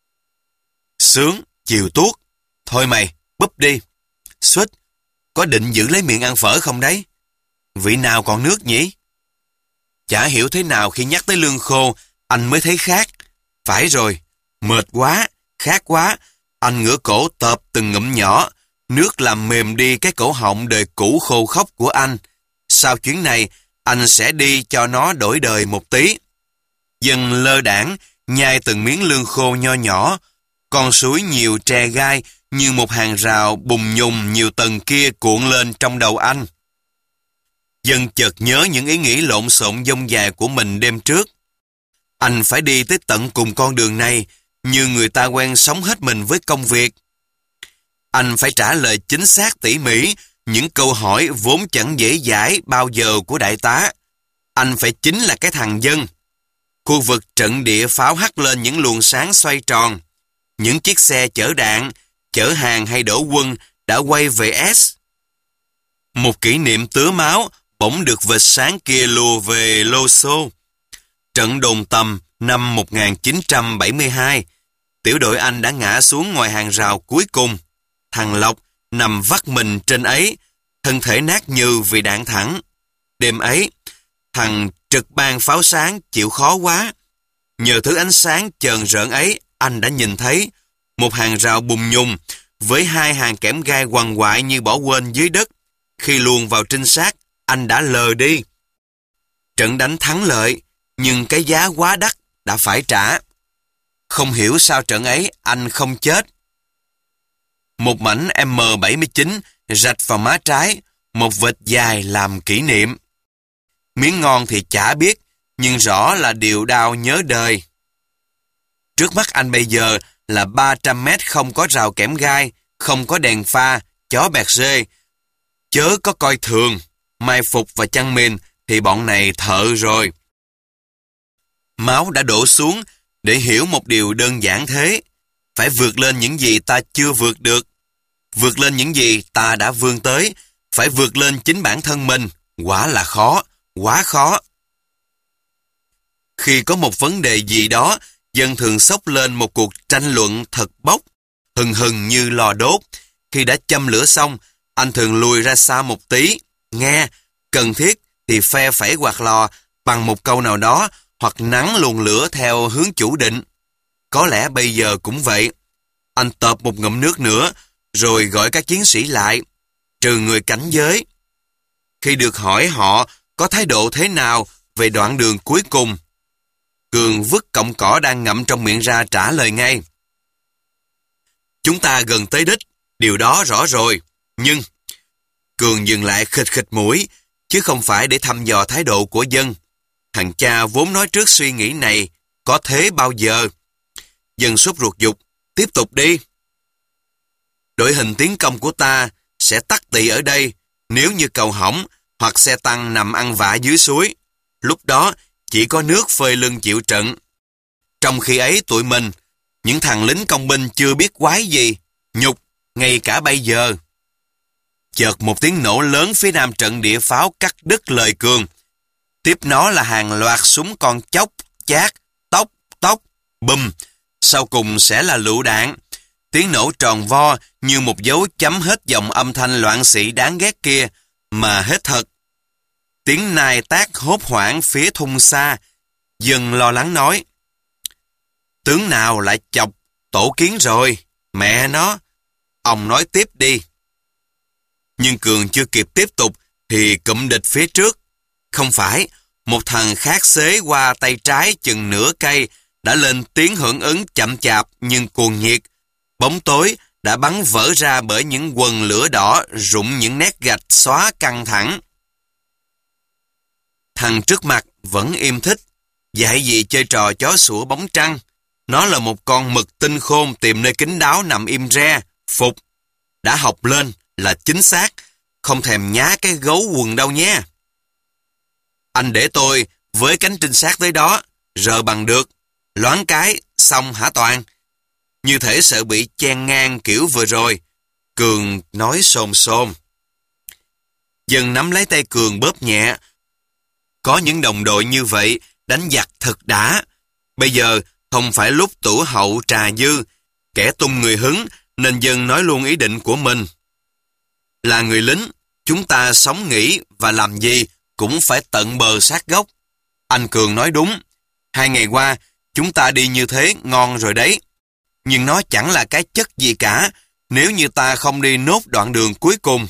Sướng, chiều tuốt. Thôi mày, búp đi. Xuất, có định giữ lấy miệng ăn phở không đấy? Vị nào còn nước nhỉ? Chả hiểu thế nào khi nhắc tới lương khô, anh mới thấy khát. Phải rồi, mệt quá, khát quá. Anh ngửa cổ tợp từng ngụm nhỏ. Nước làm mềm đi cái cổ họng đời cũ khô khốc của anh. Sau chuyến này, anh sẽ đi cho nó đổi đời một tí. Dân lơ đãng nhai từng miếng lương khô nho nhỏ. Con suối nhiều tre gai như một hàng rào bùng nhùng nhiều tầng kia cuộn lên trong đầu anh. Dân chợt nhớ những ý nghĩ lộn xộn dông dài của mình đêm trước. Anh phải đi tới tận cùng con đường này, như người ta quen sống hết mình với công việc. Anh phải trả lời chính xác tỉ mỉ những câu hỏi vốn chẳng dễ dãi bao giờ của đại tá. Anh phải chính là cái thằng Dân. Khu vực trận địa pháo hắt lên những luồng sáng xoay tròn. Những chiếc xe chở đạn, chở hàng hay đổ quân đã quay về S. Một kỷ niệm tứa máu bỗng được vệt sáng kia lùa về Lô Xô. Trận đồn tầm năm một nghìn chín trăm bảy mươi hai, tiểu đội Anh đã ngã xuống ngoài hàng rào cuối cùng. Thằng Lộc nằm vắt mình trên ấy, thân thể nát nhừ vì đạn thẳng. Đêm ấy, thằng trực ban pháo sáng chịu khó quá. Nhờ thứ ánh sáng chờn rợn ấy, anh đã nhìn thấy một hàng rào bùng nhùng với hai hàng kẽm gai quằn quại như bỏ quên dưới đất. Khi luồn vào trinh sát, anh đã lờ đi. Trận đánh thắng lợi, nhưng cái giá quá đắt đã phải trả. Không hiểu sao trận ấy anh không chết. Một mảnh M bảy mươi chín rạch vào má trái, một vệt dài làm kỷ niệm. Miếng ngon thì chả biết, nhưng rõ là điều đau nhớ đời. Trước mắt anh bây giờ là ba trăm mét không có rào kẽm gai, không có đèn pha, chó bẹt rê. Chớ có coi thường, mai phục và chăn mền thì bọn này thợ rồi. Máu đã đổ xuống để hiểu một điều đơn giản thế. Phải vượt lên những gì ta chưa vượt được. Vượt lên những gì ta đã vươn tới. Phải vượt lên chính bản thân mình. Quả là khó, quá khó. Khi có một vấn đề gì đó, Dân thường xốc lên một cuộc tranh luận thật bốc, hừng hừng như lò đốt. Khi đã châm lửa xong, anh thường lùi ra xa một tí, nghe, cần thiết thì phe phẩy quạt lò bằng một câu nào đó, hoặc nắn luồng lửa theo hướng chủ định. Có lẽ bây giờ cũng vậy. Anh tợp một ngụm nước nữa, rồi gọi các chiến sĩ lại, trừ người cảnh giới. Khi được hỏi họ có thái độ thế nào về đoạn đường cuối cùng, Cường vứt cọng cỏ đang ngậm trong miệng ra trả lời ngay. Chúng ta gần tới đích, điều đó rõ rồi, nhưng... Cường dừng lại khịt khịt mũi, chứ không phải để thăm dò thái độ của Dân. Thằng cha vốn nói trước suy nghĩ này, có thế bao giờ? Dân sốt ruột giục, tiếp tục đi. Đội hình tiến công của ta sẽ tắc tị ở đây nếu như cầu hỏng hoặc xe tăng nằm ăn vạ dưới suối. Lúc đó chỉ có nước phơi lưng chịu trận. Trong khi ấy tụi mình, những thằng lính công binh chưa biết quái gì, nhục ngay cả bây giờ. Chợt một tiếng nổ lớn phía nam trận địa pháo cắt đứt lời Cường. Tiếp nó là hàng loạt súng con chốc, chát, tốc, tốc, bùm. Sau cùng sẽ là lựu đạn. Tiếng nổ tròn vo như một dấu chấm hết dòng âm thanh loạn xị đáng ghét kia, mà hết thật. Tiếng nai tác hốt hoảng phía thung xa. Dân lo lắng nói. Tướng nào lại chọc tổ kiến rồi, mẹ nó. Ông nói tiếp đi. Nhưng Cường chưa kịp tiếp tục thì cụm địch phía trước. Không phải, một thằng khác xế qua tay trái chừng nửa cây đã lên tiếng hưởng ứng chậm chạp nhưng cuồng nhiệt. Bóng tối đã bắn vỡ ra bởi những quần lửa đỏ rụng những nét gạch xóa căng thẳng. Thằng trước mặt vẫn im thích, dạy gì chơi trò chó sủa bóng trăng. Nó là một con mực tinh khôn tìm nơi kín đáo nằm im re, phục. Đã học lên là chính xác, không thèm nhá cái gấu quần đâu nhé. Anh để tôi với cánh trinh sát tới đó, rờ bằng được, loáng cái, xong hả Toàn? Như thể sợ bị chen ngang kiểu vừa rồi. Cường nói xôn xôn. Dân nắm lấy tay Cường bóp nhẹ. Có những đồng đội như vậy, đánh giặc thật đã. Bây giờ không phải lúc tủ hậu trà dư, kẻ tung người hứng, nên dân nói luôn ý định của mình. Là người lính, chúng ta sống nghĩ và làm gì cũng phải tận bờ sát gốc. Anh Cường nói đúng. Hai ngày qua, chúng ta đi như thế ngon rồi đấy. Nhưng nó chẳng là cái chất gì cả nếu như ta không đi nốt đoạn đường cuối cùng.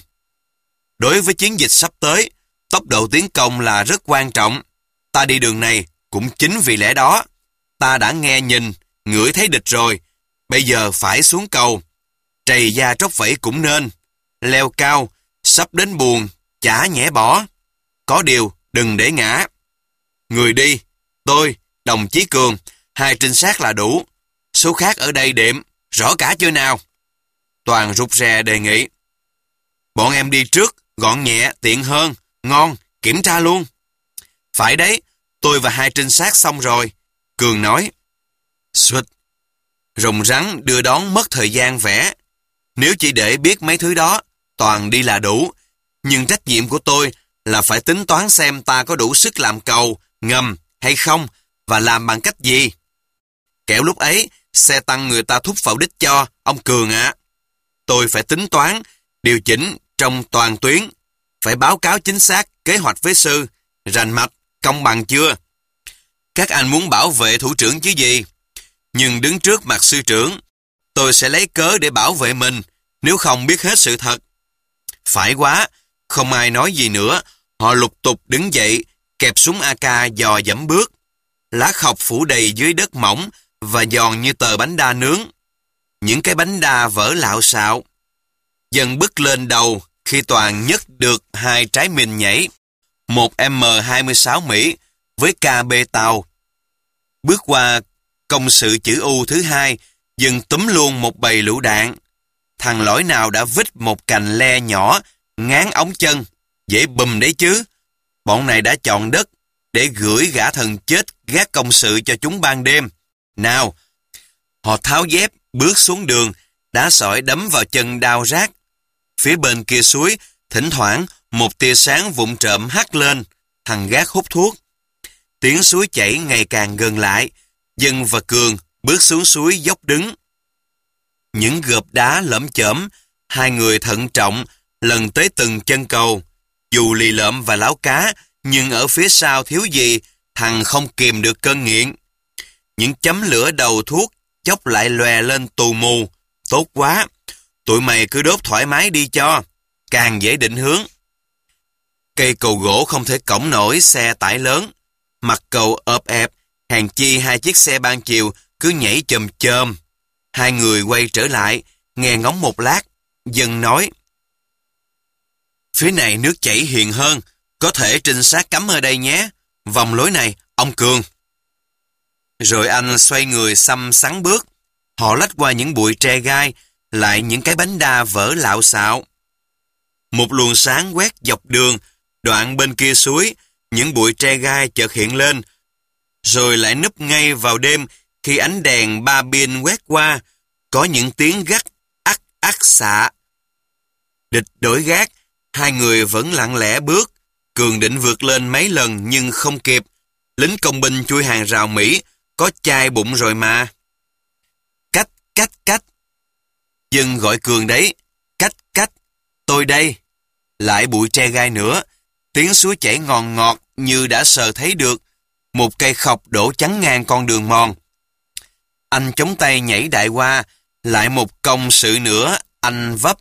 Đối với chiến dịch sắp tới, tốc độ tiến công là rất quan trọng. Ta đi đường này cũng chính vì lẽ đó. Ta đã nghe nhìn, ngửi thấy địch rồi. Bây giờ phải xuống cầu. Trầy da tróc vẫy cũng nên. Leo cao, sắp đến buồn, chả nhẽ bỏ. Có điều, đừng để ngã. Người đi, tôi, đồng chí Cường, hai trinh sát là đủ. Số khác ở đây đệm, rõ cả chưa nào? Toàn rụt rè đề nghị. Bọn em đi trước, gọn nhẹ, tiện hơn, ngon, kiểm tra luôn. Phải đấy, tôi và hai trinh sát xong rồi. Cường nói. Xụt. Rồng rắn đưa đón mất thời gian vẽ. Nếu chỉ để biết mấy thứ đó, Toàn đi là đủ. Nhưng trách nhiệm của tôi là phải tính toán xem ta có đủ sức làm cầu, ngầm hay không, và làm bằng cách gì. Kẻo lúc ấy, xe tăng người ta thúc vào đích cho, ông Cường ạ. À. Tôi phải tính toán, điều chỉnh trong toàn tuyến, phải báo cáo chính xác kế hoạch với sư, rành mạch, công bằng chưa? Các anh muốn bảo vệ thủ trưởng chứ gì? Nhưng đứng trước mặt sư trưởng, tôi sẽ lấy cớ để bảo vệ mình, nếu không biết hết sự thật. Phải quá, không ai nói gì nữa, họ lục tục đứng dậy, kẹp súng a ca dò dẫm bước. Lá khọc phủ đầy dưới đất mỏng và giòn như tờ bánh đa nướng. Những cái bánh đa vỡ lạo xạo. Dần bước lên đầu khi Toàn nhấc được hai trái mìn nhảy. Một M hai mươi sáu Mỹ với ca bê tàu. Bước qua công sự chữ U thứ hai, dần túm luôn một bầy lựu đạn. Thằng lõi nào đã vít một cành le nhỏ, ngán ống chân, dễ bùm đấy chứ. Bọn này đã chọn đất để gửi gã thần chết gác công sự cho chúng ban đêm. Nào, họ tháo dép, bước xuống đường, đá sỏi đấm vào chân đau rát. Phía bên kia suối, thỉnh thoảng một tia sáng vụng trộm hắt lên, thằng gác hút thuốc. Tiếng suối chảy ngày càng gần lại, Dân và Cường bước xuống suối dốc đứng. Những gợp đá lởm chởm, hai người thận trọng lần tới từng chân cầu. Dù lì lợm và láo cá, nhưng ở phía sau thiếu gì, thằng không kìm được cơn nghiện. Những chấm lửa đầu thuốc chốc lại lòe lên tù mù. Tốt quá, tụi mày cứ đốt thoải mái đi cho, càng dễ định hướng. Cây cầu gỗ không thể cõng nổi xe tải lớn. Mặt cầu ợp ẹp, hèn chi hai chiếc xe ban chiều cứ nhảy chồm chồm. Hai người quay trở lại, nghe ngóng một lát. Dân nói, phía này nước chảy hiền hơn, có thể trinh sát cắm ở đây nhé. Vòng lối này, ông Cường. Rồi anh xoay người xăm sắn bước. Họ lách qua những bụi tre gai, lại những cái bánh đa vỡ lạo xạo. Một luồng sáng quét dọc đường, đoạn bên kia suối, những bụi tre gai chợt hiện lên, rồi lại núp ngay vào đêm khi ánh đèn ba pin quét qua, có những tiếng gắt ắc ắc xạ. Địch đổi gác, hai người vẫn lặng lẽ bước. Cường định vượt lên mấy lần nhưng không kịp. Lính công binh chui hàng rào Mỹ, có chai bụng rồi mà. Cách, cách, cách. Dân gọi Cường đấy. Cách, cách. Tôi đây. Lại bụi tre gai nữa. Tiếng suối chảy ngòn ngọt như đã sờ thấy được. Một cây khọc đổ chắn ngang con đường mòn. Anh chống tay nhảy đại qua. Lại một công sự nữa, anh vấp.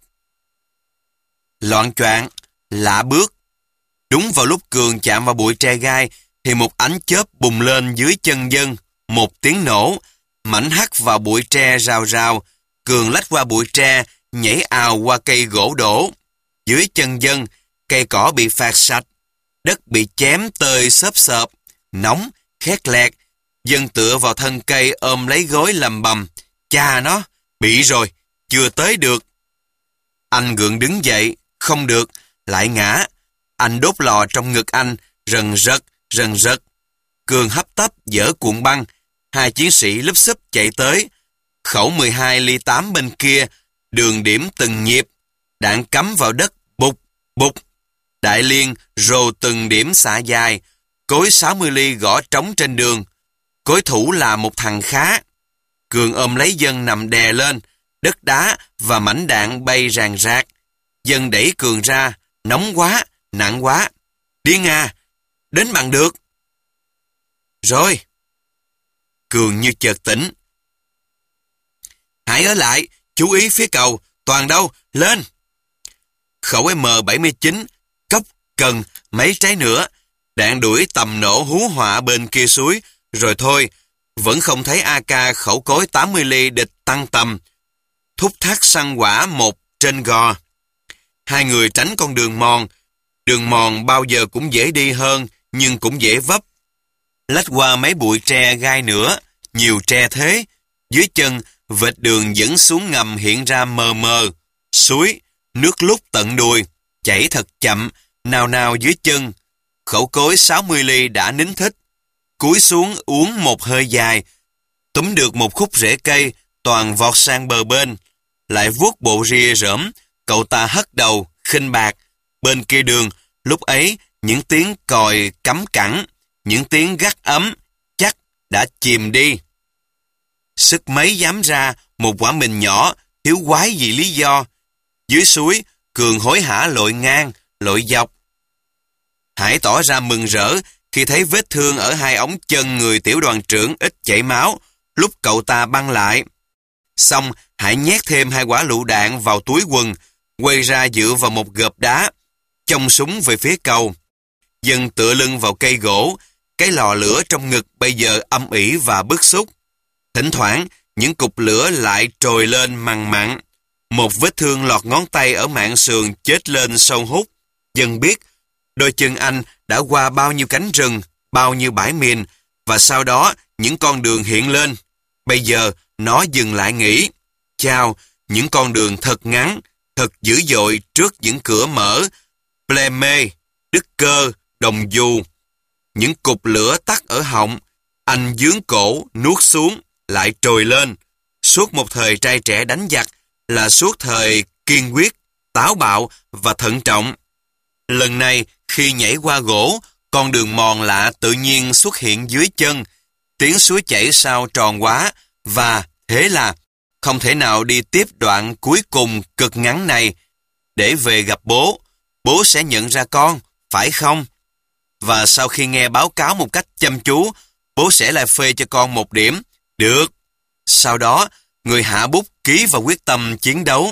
Loạn choạng, lạ bước. Đúng vào lúc Cường chạm vào bụi tre gai, thì một ánh chớp bùng lên dưới chân Dân, một tiếng nổ, mảnh hắt vào bụi tre rào rào. Cường lách qua bụi tre, nhảy ào qua cây gỗ đổ. Dưới chân Dân, cây cỏ bị phạt sạch, đất bị chém tơi xốp xợp, nóng, khét lẹt. Dân tựa vào thân cây ôm lấy gối lầm bầm. Cha nó, bị rồi, chưa tới được. Anh gượng đứng dậy, không được, lại ngã. Anh đốt lò trong ngực anh, rần rật, rần rật. Cường hấp tấp dỡ cuộn băng. Hai chiến sĩ lúp xúp chạy tới. Khẩu mười hai ly tám bên kia, đường điểm từng nhịp. Đạn cắm vào đất, bục, bục. Đại liên rồ từng điểm xạ dài. Cối sáu mươi ly gõ trống trên đường. Cối thủ là một thằng khá. Cường ôm lấy Dân nằm đè lên. Đất đá và mảnh đạn bay ràng rạc. Dân đẩy Cường ra. Nóng quá, nặng quá. Điên à, đến bằng được. Rồi. Cường như chợt tỉnh. Hãy ở lại, chú ý phía cầu. Toàn đâu, lên. Khẩu M bảy mươi chín, cốc, cần, mấy trái nữa. Đạn đuổi tầm nổ hú họa bên kia suối. Rồi thôi, vẫn không thấy a ca khẩu cối tám mươi ly địch tăng tầm. Thúc thác săn quả một trên gò. Hai người tránh con đường mòn. Đường mòn bao giờ cũng dễ đi hơn, nhưng cũng dễ vấp. Lách qua mấy bụi tre gai nữa, nhiều tre thế. Dưới chân, vệt đường dẫn xuống ngầm hiện ra mờ mờ. Suối, nước lúc tận đùi, chảy thật chậm, nào nào dưới chân. Khẩu cối sáu mươi ly đã nín thích. Cúi xuống uống một hơi dài. Túm được một khúc rễ cây, Toàn vọt sang bờ bên. Lại vuốt bộ ria rỡm, cậu ta hất đầu, khinh bạc. Bên kia đường, lúc ấy, những tiếng còi cắm cẳng, những tiếng gắt ấm, chắc đã chìm đi. Sức mấy dám ra, một quả mìn nhỏ, thiếu quái gì lý do. Dưới suối, Cường hối hả lội ngang, lội dọc. Hải tỏ ra mừng rỡ khi thấy vết thương ở hai ống chân người tiểu đoàn trưởng ít chảy máu, lúc cậu ta băng lại. Xong, Hải nhét thêm hai quả lựu đạn vào túi quần, quay ra dựa vào một gợp đá, chông súng về phía cầu. Dân tựa lưng vào cây gỗ, cái lò lửa trong ngực bây giờ âm ỉ và bức xúc. Thỉnh thoảng, những cục lửa lại trồi lên mằn mặn. Một vết thương lọt ngón tay ở mạn sườn chết lên sâu hút. Dân biết, đôi chân anh đã qua bao nhiêu cánh rừng, bao nhiêu bãi miền, và sau đó những con đường hiện lên. Bây giờ, nó dừng lại nghỉ. Chao, những con đường thật ngắn, thật dữ dội trước những cửa mở. Ple mê, Đức Cơ, Đồng Du. Những cục lửa tắt ở họng, anh dướng cổ, nuốt xuống, lại trồi lên. Suốt một thời trai trẻ đánh giặc là suốt thời kiên quyết, táo bạo và thận trọng. Lần này, khi nhảy qua gỗ, con đường mòn lạ tự nhiên xuất hiện dưới chân. Tiếng suối chảy sao tròn quá, và thế là không thể nào đi tiếp đoạn cuối cùng cực ngắn này. Để về gặp bố, bố sẽ nhận ra con, phải không? Và sau khi nghe báo cáo một cách chăm chú, bố sẽ lại phê cho con một điểm. Được. Sau đó, người hạ bút ký vào quyết tâm chiến đấu.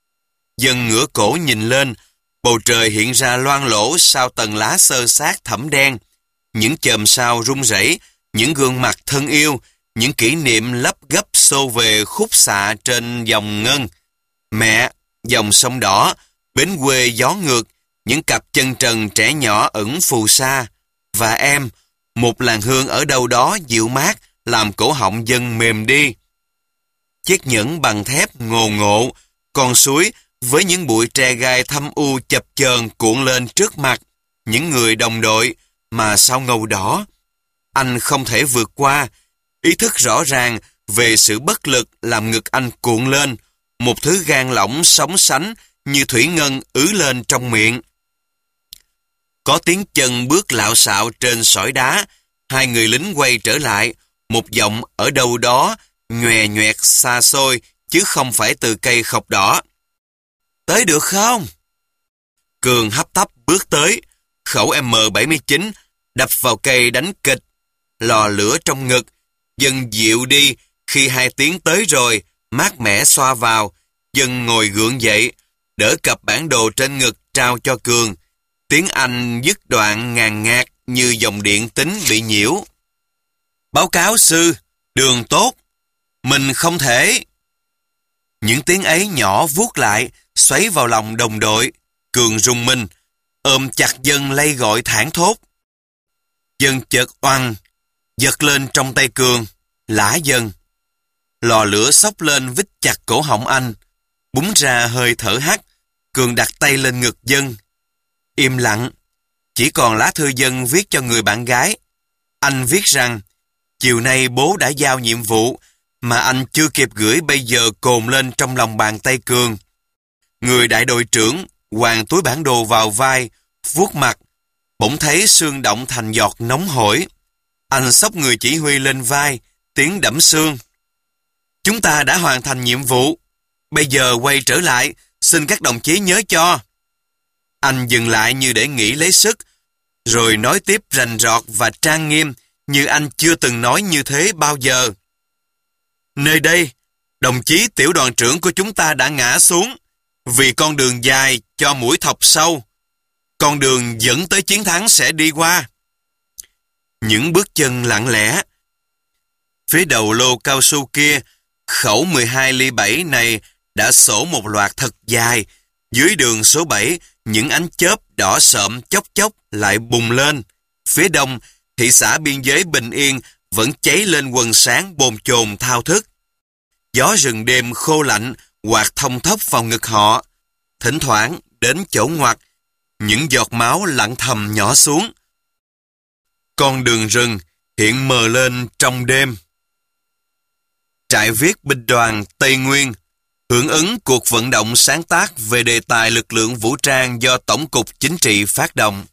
Dân ngửa cổ nhìn lên, bầu trời hiện ra loang lổ sau tầng lá xơ xác thẫm đen. Những chòm sao rung rẩy, những gương mặt thân yêu, những kỷ niệm lấp gấp xô về khúc xạ trên dòng ngân. Mẹ, dòng sông đỏ, bến quê gió ngược, những cặp chân trần trẻ nhỏ ẩn phù sa. Và em, một làn hương ở đâu đó dịu mát, làm cổ họng Dân mềm đi. Chiếc nhẫn bằng thép ngồ ngộ, con suối với những bụi tre gai thâm u chập chờn cuộn lên trước mặt. Những người đồng đội mà sao ngầu đỏ. Anh không thể vượt qua. Ý thức rõ ràng về sự bất lực làm ngực anh cuộn lên. Một thứ gan lỏng sóng sánh như thủy ngân ứ lên trong miệng. Có tiếng chân bước lạo xạo trên sỏi đá. Hai người lính quay trở lại. Một giọng ở đâu đó nhòe nhoẹt xa xôi, chứ không phải từ cây khộc đỏ. Tới được không? Cường hấp tấp bước tới. Khẩu M bảy mươi chín đập vào cây đánh kịch. Lò lửa trong ngực. Dân dịu đi khi hai tiếng tới rồi, mát mẻ xoa vào. Dân ngồi gượng dậy, đỡ cặp bản đồ trên ngực trao cho Cường. Tiếng Anh dứt đoạn ngàn ngạt. như dòng điện tính bị nhiễu. Báo cáo sư, đường tốt. Mình không thể. Những tiếng ấy nhỏ vuốt lại, xoáy vào lòng đồng đội. Cường rùng mình, ôm chặt Dân lay gọi thảng thốt. Dân chợt oằn, giật lên trong tay Cường, lả Dân. Lò lửa xốc lên vít chặt cổ họng anh, búng ra hơi thở hắt. Cường đặt tay lên ngực Dân. Im lặng, chỉ còn lá thư Dân viết cho người bạn gái. Anh viết rằng, chiều nay bố đã giao nhiệm vụ, mà anh chưa kịp gửi bây giờ cồn lên trong lòng bàn tay Cường. Người đại đội trưởng quàng túi bản đồ vào vai, vuốt mặt, bỗng thấy xương động thành giọt nóng hổi. Anh xốc người chỉ huy lên vai, tiếng đẫm xương. Chúng ta đã hoàn thành nhiệm vụ. Bây giờ quay trở lại, xin các đồng chí nhớ cho. Anh dừng lại như để nghĩ lấy sức, rồi nói tiếp rành rọt và trang nghiêm như anh chưa từng nói như thế bao giờ. Nơi đây, đồng chí tiểu đoàn trưởng của chúng ta đã ngã xuống vì con đường dài cho mũi thọc sâu. Con đường dẫn tới chiến thắng sẽ đi qua. Những bước chân lặng lẽ. Phía đầu lô cao su kia, khẩu mười hai ly bảy này đã sổ một loạt thật dài. Dưới đường số bảy, những ánh chớp đỏ sợm chốc chốc lại bùng lên. Phía đông, thị xã biên giới Bình Yên vẫn cháy lên quần sáng bồn chồn thao thức. Gió rừng đêm khô lạnh quạt thông thốc vào ngực họ. Thỉnh thoảng đến chỗ ngoặt, những giọt máu lặng thầm nhỏ xuống. Con đường rừng hiện mờ lên trong đêm. Trại viết binh đoàn Tây Nguyên hưởng ứng cuộc vận động sáng tác về đề tài lực lượng vũ trang do Tổng cục Chính trị phát động.